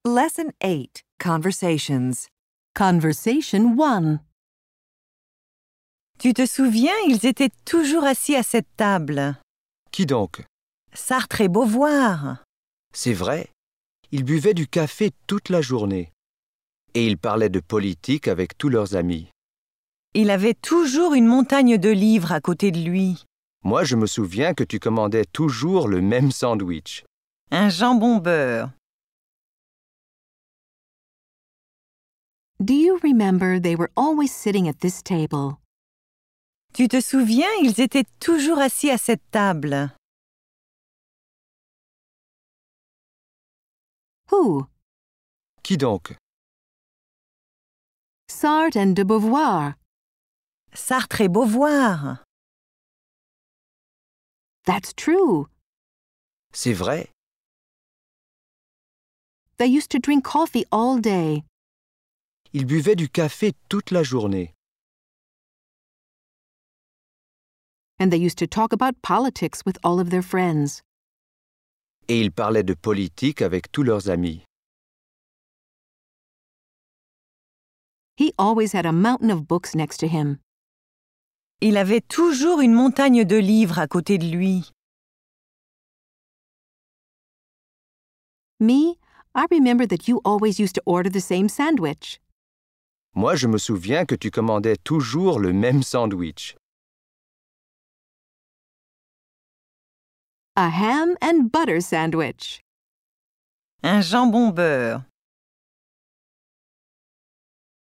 Lesson 8. Conversations. Conversation 1. Tu te souviens, ils étaient toujours assis à cette table. Qui donc? Sartre et Beauvoir. C'est vrai. Ils buvaient du café toute la journée. Et ils parlaient de politique avec tous leurs amis. Il avait toujours une montagne de livres à côté de lui. Moi, je me souviens que tu commandais toujours le même sandwich. Un jambon beurre. Do you remember they were always sitting at this table? Tu te souviens, ils étaient toujours assis à cette table. Who? Qui donc? Sartre and de Beauvoir. Sartre et Beauvoir. That's true. C'est vrai. They used to drink coffee all day. Ils buvaient du café toute la journée. And they used to talk about politics with all of their friends. Et ils parlaient de politique avec tous leurs amis. He always had a mountain of books next to him. Il avait toujours une montagne de livres à côté de lui. Me, I remember that you always used to order the same sandwich. Moi, je me souviens que tu commandais toujours le même sandwich. A ham and butter sandwich. Un jambon beurre.